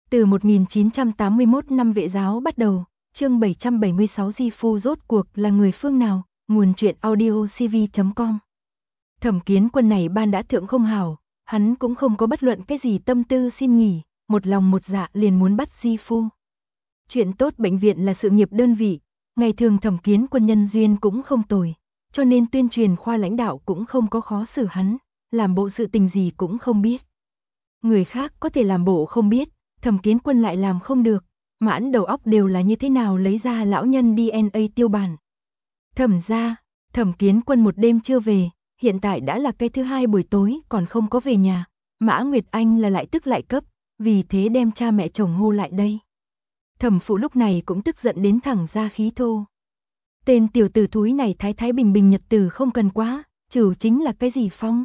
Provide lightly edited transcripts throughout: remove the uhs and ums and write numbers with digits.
Từ 1981 năm Vệ giáo bắt đầu, chương 776 Di Phu rốt cuộc là người phương nào, nguồn truyện audio cv.com. Thẩm Kiến Quân này ban đã thượng không hảo, hắn cũng không có bất luận cái gì tâm tư xin nghỉ, một lòng một dạ liền muốn bắt Di Phu. Chuyện tốt bệnh viện là sự nghiệp đơn vị, ngày thường Thẩm Kiến Quân nhân duyên cũng không tồi, cho nên tuyên truyền khoa lãnh đạo cũng không có khó xử hắn, làm bộ sự tình gì cũng không biết. Người khác có thể làm bộ không biết, Thẩm Kiến Quân lại làm không được, mãn đầu óc đều là như thế nào lấy ra lão nhân DNA tiêu bản. Thẩm gia, Thẩm Kiến Quân một đêm chưa về, hiện tại đã là cái thứ hai buổi tối còn không có về nhà, Mã Nguyệt Anh là lại tức lại cấp, vì thế đem cha mẹ chồng hô lại đây. Thẩm phụ lúc này cũng tức giận đến thẳng ra khí thô. Tên tiểu tử thúi này thái thái bình bình nhật tử không cần quá, chủ chính là cái gì phong.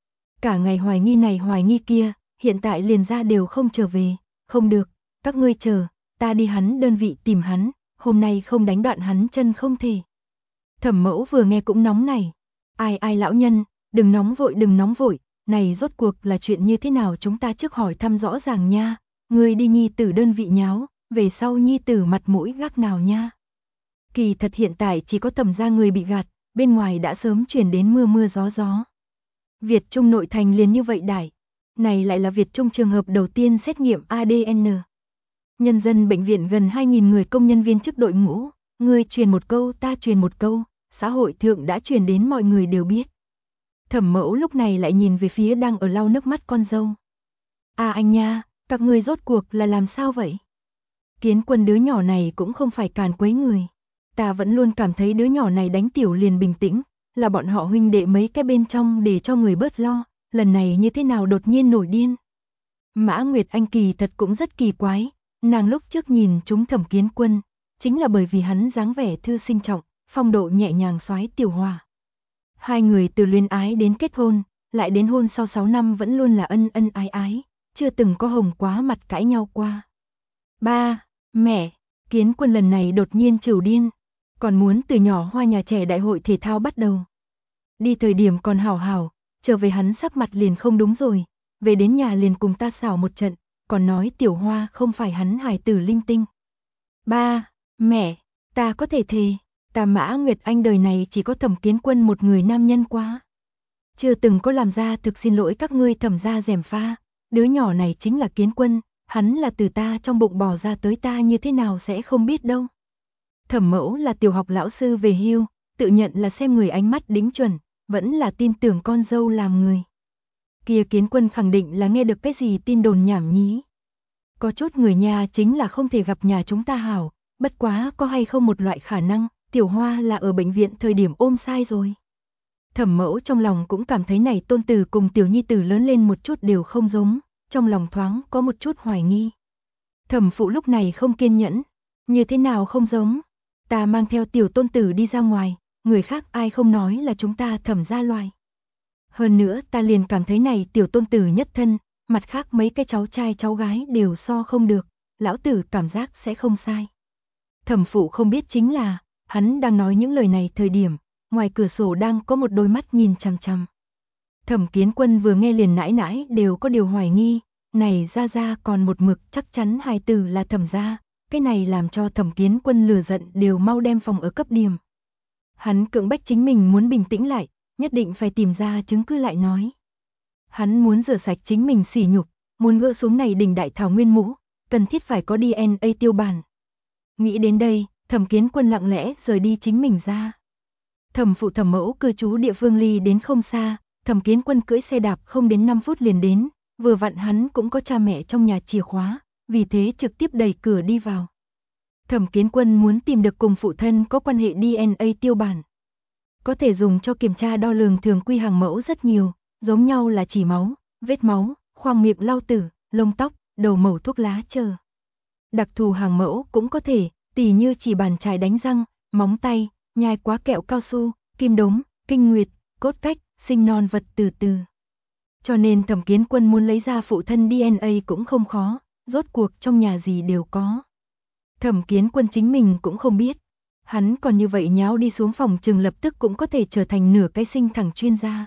Cả ngày hoài nghi này hoài nghi kia, hiện tại liền ra đều không trở về, không được, các ngươi chờ, ta đi hắn đơn vị tìm hắn, hôm nay không đánh đoạn hắn chân không thể. Thẩm mẫu vừa nghe cũng nóng này, ai lão nhân, đừng nóng vội, này rốt cuộc là chuyện như thế nào chúng ta trước hỏi thăm rõ ràng nha, ngươi đi nhi tử đơn vị nháo, về sau nhi tử mặt mũi gác nào nha. Kỳ thật hiện tại chỉ có Thẩm gia người bị gạt, bên ngoài đã sớm truyền đến mưa gió. Việt Trung nội thành liền như vậy đại. Này lại là Việt Trung trường hợp đầu tiên xét nghiệm ADN. Nhân dân bệnh viện gần 2.000 người công nhân viên chức đội ngũ, người truyền một câu ta truyền một câu, xã hội thượng đã truyền đến mọi người đều biết. Thẩm mẫu lúc này lại nhìn về phía đang ở lau nước mắt con dâu. Anh nha, các ngươi rốt cuộc là làm sao vậy? Kiến Quân đứa nhỏ này cũng không phải càn quấy người. Ta vẫn luôn cảm thấy đứa nhỏ này đánh tiểu liền bình tĩnh, là bọn họ huynh đệ mấy cái bên trong để cho người bớt lo. Lần này như thế nào đột nhiên nổi điên. Mã Nguyệt Anh kỳ thật cũng rất kỳ quái, nàng lúc trước nhìn chúng Thẩm Kiến Quân, chính là bởi vì hắn dáng vẻ thư sinh trọng, phong độ nhẹ nhàng soái tiểu hòa. Hai người từ luyến ái đến kết hôn, lại đến hôn sau 6 năm vẫn luôn là ân ái, chưa từng có hồng quá mặt cãi nhau qua. Ba, mẹ, Kiến Quân lần này đột nhiên trửu điên, còn muốn từ nhỏ hoa nhà trẻ đại hội thể thao bắt đầu. Đi thời điểm còn hảo, trở về hắn sắc mặt liền không đúng rồi, về đến nhà liền cùng ta xảo một trận, còn nói tiểu hoa không phải hắn hài tử linh tinh. Ba, mẹ, ta có thể thề, ta Mã Nguyệt Anh đời này chỉ có Thẩm Kiến Quân một người nam nhân quá. Chưa từng có làm ra thực xin lỗi các ngươi Thẩm gia gièm pha, đứa nhỏ này chính là Kiến Quân, hắn là từ ta trong bụng bò ra tới ta như thế nào sẽ không biết đâu. Thẩm mẫu là tiểu học lão sư về hưu, tự nhận là xem người ánh mắt đính chuẩn, vẫn là tin tưởng con dâu làm người. Kia Kiến Quân khẳng định là nghe được cái gì tin đồn nhảm nhí. Có chút người nhà chính là không thể gặp nhà chúng ta hảo, bất quá có hay không một loại khả năng, tiểu hoa là ở bệnh viện thời điểm ôm sai rồi. Thẩm mẫu trong lòng cũng cảm thấy này tôn tử cùng tiểu nhi tử lớn lên một chút đều không giống, trong lòng thoáng có một chút hoài nghi. Thẩm phụ lúc này không kiên nhẫn, như thế nào không giống, ta mang theo tiểu tôn tử đi ra ngoài, người khác ai không nói là chúng ta Thẩm gia loài. Hơn nữa ta liền cảm thấy này tiểu tôn tử nhất thân, mặt khác mấy cái cháu trai cháu gái đều so không được, lão tử cảm giác sẽ không sai. Thẩm phụ không biết chính là, hắn đang nói những lời này thời điểm, ngoài cửa sổ đang có một đôi mắt nhìn chằm chằm. Thẩm Kiến Quân vừa nghe liền nãi đều có điều hoài nghi, này ra còn một mực chắc chắn hài tử là Thẩm gia, cái này làm cho Thẩm Kiến Quân lừa giận đều mau đem phòng ở cấp điểm. Hắn cưỡng bách chính mình muốn bình tĩnh lại, nhất định phải tìm ra chứng cứ lại nói. Hắn muốn rửa sạch chính mình sỉ nhục, muốn gỡ xuống này đỉnh đại thảo nguyên mũ, cần thiết phải có DNA tiêu bản. Nghĩ đến đây, Thẩm Kiến Quân lặng lẽ rời đi chính mình ra. Thẩm phụ Thẩm mẫu cư trú địa phương ly đến không xa, Thẩm Kiến Quân cưỡi xe đạp không đến 5 phút liền đến, vừa vặn hắn cũng có cha mẹ trong nhà chìa khóa, vì thế trực tiếp đẩy cửa đi vào. Thẩm Kiến Quân muốn tìm được cùng phụ thân có quan hệ DNA tiêu bản. Có thể dùng cho kiểm tra đo lường thường quy hàng mẫu rất nhiều, giống nhau là chỉ máu, vết máu, khoang miệng lau tử, lông tóc, đầu mẩu thuốc lá chờ. Đặc thù hàng mẫu cũng có thể, tỉ như chỉ bàn chải đánh răng, móng tay, nhai quá kẹo cao su, kim đốm, kinh nguyệt, cốt cách, sinh non vật từ từ. Cho nên Thẩm Kiến Quân muốn lấy ra phụ thân DNA cũng không khó, rốt cuộc trong nhà gì đều có. Thẩm Kiến Quân chính mình cũng không biết. Hắn còn như vậy nháo đi xuống phòng chừng lập tức cũng có thể trở thành nửa cái sinh thẳng chuyên gia.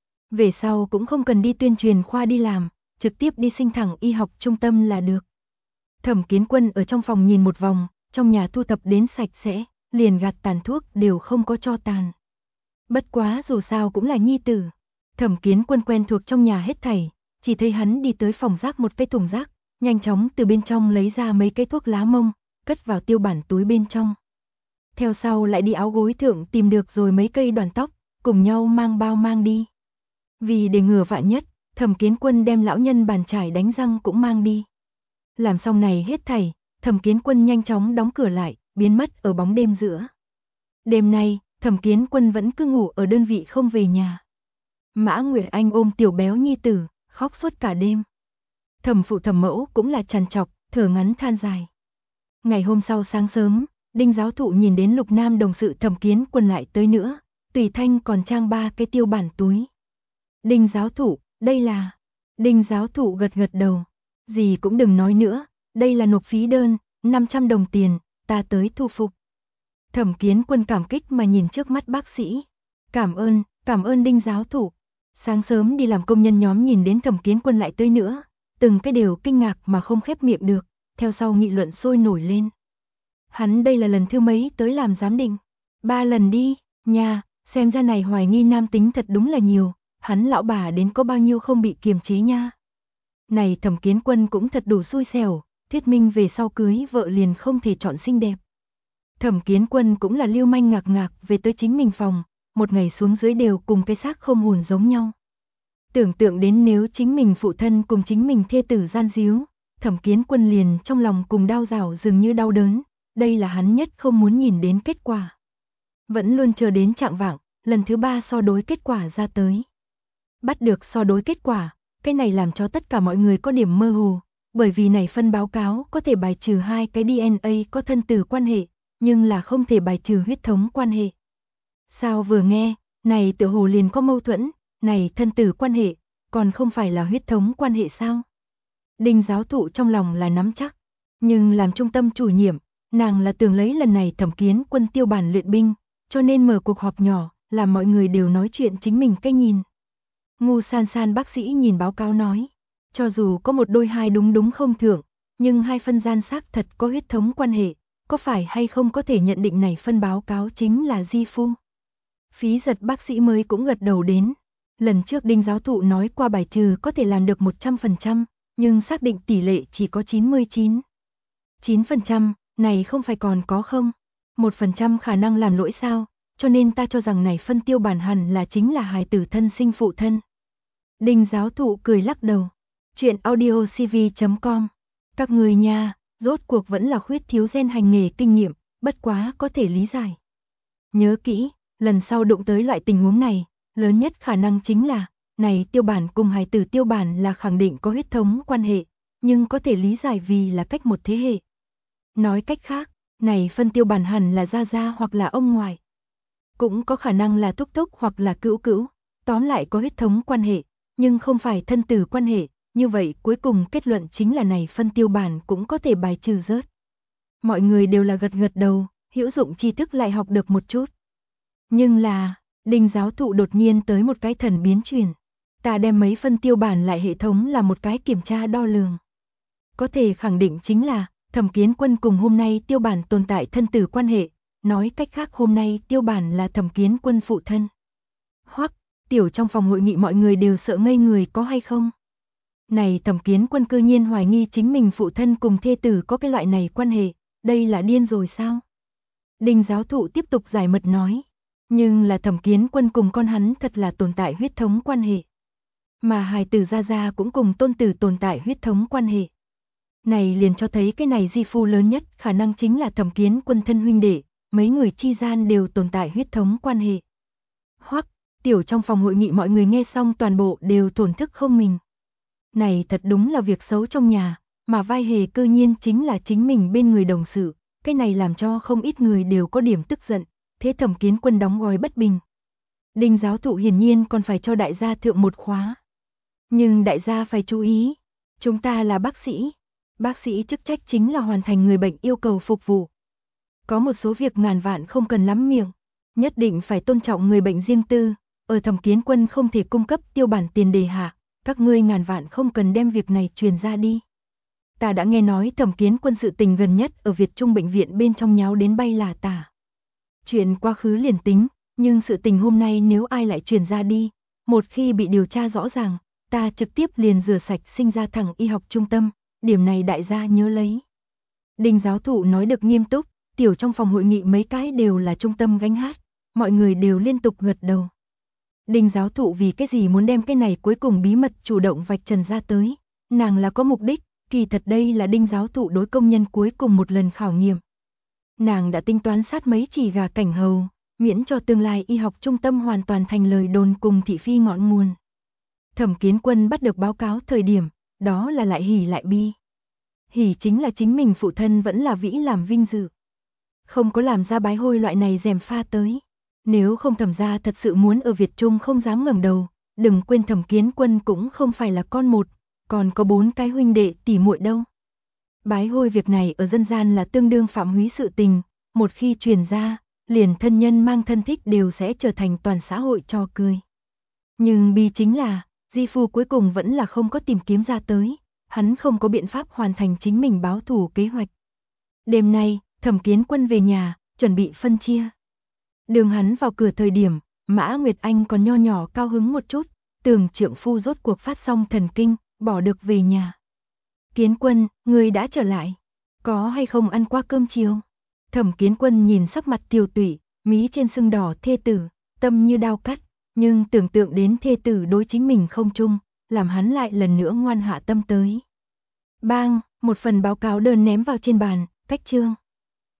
Về sau cũng không cần đi tuyên truyền khoa đi làm, trực tiếp đi sinh thẳng y học trung tâm là được. Thẩm Kiến Quân ở trong phòng nhìn một vòng, trong nhà thu thập đến sạch sẽ, liền gạt tàn thuốc đều không có cho tàn. Bất quá dù sao cũng là nhi tử. Thẩm Kiến Quân quen thuộc trong nhà hết thảy, chỉ thấy hắn đi tới phòng rác một cái thùng rác, nhanh chóng từ bên trong lấy ra mấy cái thuốc lá mông, cất vào tiêu bản túi bên trong. Theo sau lại đi áo gối thượng tìm được rồi mấy cây đoàn tóc, cùng nhau mang bao mang đi. Vì để ngừa vạn nhất, Thẩm Kiến Quân đem lão nhân bàn chải đánh răng cũng mang đi. Làm xong này hết thảy, Thẩm Kiến Quân nhanh chóng đóng cửa lại, biến mất ở bóng đêm giữa. Đêm nay, Thẩm Kiến Quân vẫn cứ ngủ ở đơn vị không về nhà. Mã Nguyệt Anh ôm tiểu béo nhi tử, khóc suốt cả đêm. Thẩm phụ thẩm mẫu cũng là trằn trọc, thở ngắn than dài. Ngày hôm sau sáng sớm, Đinh giáo thụ nhìn đến Lục Nam đồng sự Thẩm Kiến Quân lại tới nữa, tùy thanh còn trang 3 cái tiêu bản túi. Đinh giáo thụ, đây là... Đinh giáo thụ gật gật đầu. Gì cũng đừng nói nữa, đây là nộp phí đơn, 500 đồng tiền, ta tới thu phục. Thẩm Kiến Quân cảm kích mà nhìn trước mắt bác sĩ. Cảm ơn Đinh giáo thụ. Sáng sớm đi làm công nhân nhóm nhìn đến Thẩm Kiến Quân lại tới nữa, từng cái đều kinh ngạc mà không khép miệng được, theo sau nghị luận sôi nổi lên. Hắn đây là lần thứ mấy tới làm giám định? 3 lần đi, nha, xem ra này hoài nghi nam tính thật đúng là nhiều, hắn lão bà đến có bao nhiêu không bị kiềm chế nha. Này Thẩm Kiến Quân cũng thật đủ xui xẻo, thuyết minh về sau cưới vợ liền không thể chọn xinh đẹp. Thẩm Kiến Quân cũng là lưu manh ngạc ngạc về tới chính mình phòng, một ngày xuống dưới đều cùng cái xác không hồn giống nhau. Tưởng tượng đến nếu chính mình phụ thân cùng chính mình thê tử gian díu, Thẩm Kiến Quân liền trong lòng cùng đau rào dường như đau đớn, đây là hắn nhất không muốn nhìn đến kết quả. Vẫn luôn chờ đến trạng vạng, lần thứ 3 so đối kết quả ra tới. Bắt được so đối kết quả, cái này làm cho tất cả mọi người có điểm mơ hồ, bởi vì này phân báo cáo có thể bài trừ 2 cái DNA có thân tử quan hệ, nhưng là không thể bài trừ huyết thống quan hệ. Sao vừa nghe, này tựa hồ liền có mâu thuẫn, này thân tử quan hệ, còn không phải là huyết thống quan hệ sao? Đinh giáo thụ trong lòng là nắm chắc, nhưng làm trung tâm chủ nhiệm, nàng là tưởng lấy lần này Thẩm Kiến Quân tiêu bản luyện binh, cho nên mở cuộc họp nhỏ, làm mọi người đều nói chuyện chính mình cách nhìn. Ngu San San bác sĩ nhìn báo cáo nói, cho dù có một đôi hai đúng không thưởng, nhưng 2 phân gian xác thật có huyết thống quan hệ, có phải hay không có thể nhận định này phân báo cáo chính là di phu. Phí Giật bác sĩ mới cũng gật đầu đến, lần trước Đinh giáo thụ nói qua bài trừ có thể làm được 100%, nhưng xác định tỷ lệ chỉ có 99. 9%, này không phải còn có không? 1% khả năng làm lỗi sao, cho nên ta cho rằng này phân tiêu bản hẳn là chính là hài tử thân sinh phụ thân. Đinh giáo thụ cười lắc đầu. Chuyện audiocv.com. Các người nha, rốt cuộc vẫn là khuyết thiếu gen hành nghề kinh nghiệm, bất quá có thể lý giải. Nhớ kỹ, lần sau đụng tới loại tình huống này, lớn nhất khả năng chính là, này tiêu bản cùng hài tử tiêu bản là khẳng định có huyết thống quan hệ, nhưng có thể lý giải vì là cách một thế hệ. Nói cách khác, này phân tiêu bản hẳn là gia gia hoặc là ông ngoại. Cũng có khả năng là thúc thúc hoặc là cữu cữu, tóm lại có huyết thống quan hệ, nhưng không phải thân tử quan hệ, như vậy cuối cùng kết luận chính là này phân tiêu bản cũng có thể bài trừ rớt. Mọi người đều là gật gật đầu, hữu dụng tri thức lại học được một chút. Nhưng là, Đinh giáo thụ đột nhiên tới một cái thần biến chuyển. Ta đem mấy phân tiêu bản lại hệ thống là một cái kiểm tra đo lường. Có thể khẳng định chính là, Thẩm Kiến Quân cùng hôm nay tiêu bản tồn tại thân tử quan hệ, nói cách khác hôm nay tiêu bản là Thẩm Kiến Quân phụ thân. Hoắc, tiểu trong phòng hội nghị mọi người đều sợ ngây người có hay không? Này Thẩm Kiến Quân cư nhiên hoài nghi chính mình phụ thân cùng thê tử có cái loại này quan hệ, đây là điên rồi sao? Đinh giáo thụ tiếp tục giải mật nói, nhưng là Thẩm Kiến Quân cùng con hắn thật là tồn tại huyết thống quan hệ. Mà hài tử gia gia cũng cùng tôn tử tồn tại huyết thống quan hệ. Này liền cho thấy cái này di phu lớn nhất khả năng chính là Thẩm Kiến Quân thân huynh đệ, mấy người chi gian đều tồn tại huyết thống quan hệ. Hoắc, tiểu trong phòng hội nghị mọi người nghe xong toàn bộ đều thổn thức không mình. Này thật đúng là việc xấu trong nhà, mà vai hề cư nhiên chính là chính mình bên người đồng sự, cái này làm cho không ít người đều có điểm tức giận, thế Thẩm Kiến Quân đóng gói bất bình. Đinh giáo thụ hiển nhiên còn phải cho đại gia thượng một khóa. Nhưng đại gia phải chú ý, chúng ta là bác sĩ chức trách chính là hoàn thành người bệnh yêu cầu phục vụ. Có một số việc ngàn vạn không cần lắm miệng, nhất định phải tôn trọng người bệnh riêng tư, ở Thẩm Kiến Quân không thể cung cấp tiêu bản tiền đề hạ, các ngươi ngàn vạn không cần đem việc này truyền ra đi. Ta đã nghe nói Thẩm Kiến Quân sự tình gần nhất ở Việt Trung bệnh viện bên trong nháo đến bay là tả. Chuyện quá khứ liền tính, nhưng sự tình hôm nay nếu ai lại truyền ra đi, một khi bị điều tra rõ ràng, ta trực tiếp liền rửa sạch sinh ra thẳng y học trung tâm, điểm này đại gia nhớ lấy. Đinh giáo thụ nói được nghiêm túc, tiểu trong phòng hội nghị mấy cái đều là trung tâm gánh hát, mọi người đều liên tục gật đầu. Đinh giáo thụ vì cái gì muốn đem cái này cuối cùng bí mật chủ động vạch trần ra tới, nàng là có mục đích, kỳ thật đây là Đinh giáo thụ đối công nhân cuối cùng một lần khảo nghiệm. Nàng đã tính toán sát mấy chỉ gà cảnh hầu, miễn cho tương lai y học trung tâm hoàn toàn thành lời đồn cùng thị phi ngọn nguồn. Thẩm Kiến Quân bắt được báo cáo thời điểm, đó là lại hỉ lại bi. Hỉ chính là chính mình phụ thân vẫn là vĩ làm vinh dự. Không có làm ra bái hôi loại này dèm pha tới. Nếu không Thẩm gia thật sự muốn ở Việt Trung không dám ngẩng đầu, đừng quên Thẩm Kiến Quân cũng không phải là con một, còn có 4 cái huynh đệ tỷ muội đâu. Bái hôi việc này ở dân gian là tương đương phạm húy sự tình, một khi truyền ra, liền thân nhân mang thân thích đều sẽ trở thành toàn xã hội trò cười. Nhưng bi chính là, Di Phu cuối cùng vẫn là không có tìm kiếm ra tới, hắn không có biện pháp hoàn thành chính mình báo thù kế hoạch. Đêm nay, Thẩm Kiến Quân về nhà, chuẩn bị phân chia. Đường hắn vào cửa thời điểm, Mã Nguyệt Anh còn nho nhỏ cao hứng một chút, tưởng trượng phu rốt cuộc phát xong thần kinh, bỏ được về nhà. Kiến Quân, ngươi đã trở lại, có hay không ăn qua cơm chiều? Thẩm Kiến Quân nhìn sắc mặt tiều tụy, mí trên sưng đỏ thê tử, tâm như đao cắt, nhưng tưởng tượng đến thê tử đối chính mình không chung, làm hắn lại lần nữa ngoan hạ tâm tới. Bang, một phần báo cáo đơn ném vào trên bàn, cách chương.